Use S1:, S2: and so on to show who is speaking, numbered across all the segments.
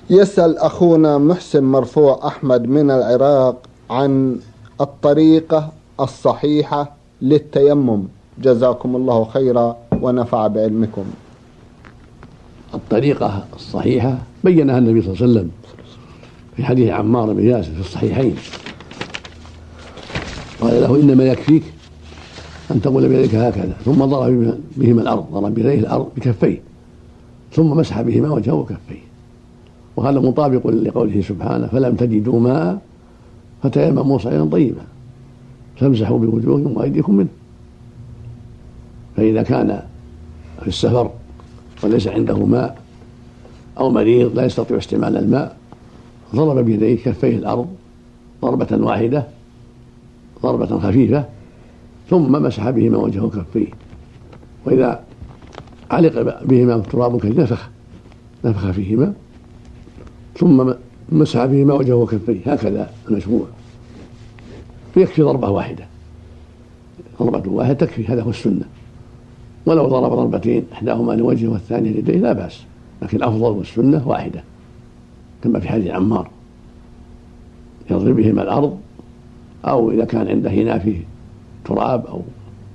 S1: يسأل أخونا محسن مرفوع أحمد من العراق عن الطريقة الصحيحة للتيمم، جزاكم الله خيرا ونفع بعلمكم.
S2: الطريقة الصحيحة بينها النبي صلى الله عليه وسلم في حديث عمار بن ياسر في الصحيحين، قال له إنما يكفيك أن تقول بيديك هكذا، ثم ضرب بهما الأرض، ضرب بيديه الأرض بكفيه، ثم مسح بهما وجهه وكفيه. وهذا مطابق لقوله سبحانه: فلم تجدوا ماء فتيمموا صعيدا طيبا فامسحوا بوجوهكم وأيديكم منه. فإذا كان في السفر وليس عنده ماء أو مريض لا يستطيع استعمال الماء، ضرب بيديه كفيه الأرض ضربة واحدة، ضربة خفيفة، ثم مسح بهما وجهه وكفيه. وإذا علق بهما تراب كثير نفخ فيهما، ثم مسح بهما وجهه وكفيه، هكذا المشروع. يكفي ضربة واحدة، ضربة واحدة تكفي، هذا هو السنة. ولو ضرب ضربتين إحداهما لوجهه والثانية ليديه لا بأس، لكن الأفضل والسنة واحدة كما في حديث عمار، يضرب بهما الأرض، أو إذا كان عنده هنا فيه تراب أو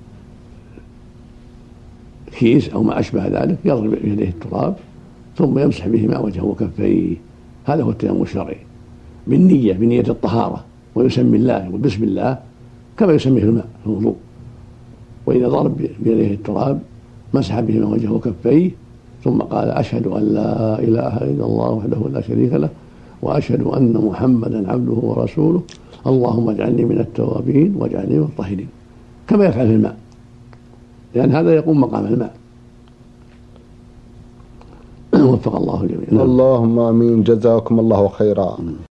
S2: كيس أو ما أشبه ذلك يضرب بيديه التراب ثم يمسح بهما وجهه وكفيه. هذا هو التيمم الشرعي بنية الطهارة، ويسمي الله، يقول بسم الله كما يسميه الماء في الوضوء. وإذا ضرب بيديه التراب مسح بهما وجهه وكفيه، ثم قال: أشهد أن لا إله إلا الله وحده لا شريك له، وأشهد أن محمدا عبده ورسوله، اللهم اجعلني من التوابين واجعلني من المطهرين، كما يفعل في الماء، لأن هذا يقوم مقام الماء. وفق الله الجميع.
S1: اللهم آمين، جزاكم الله خيرا.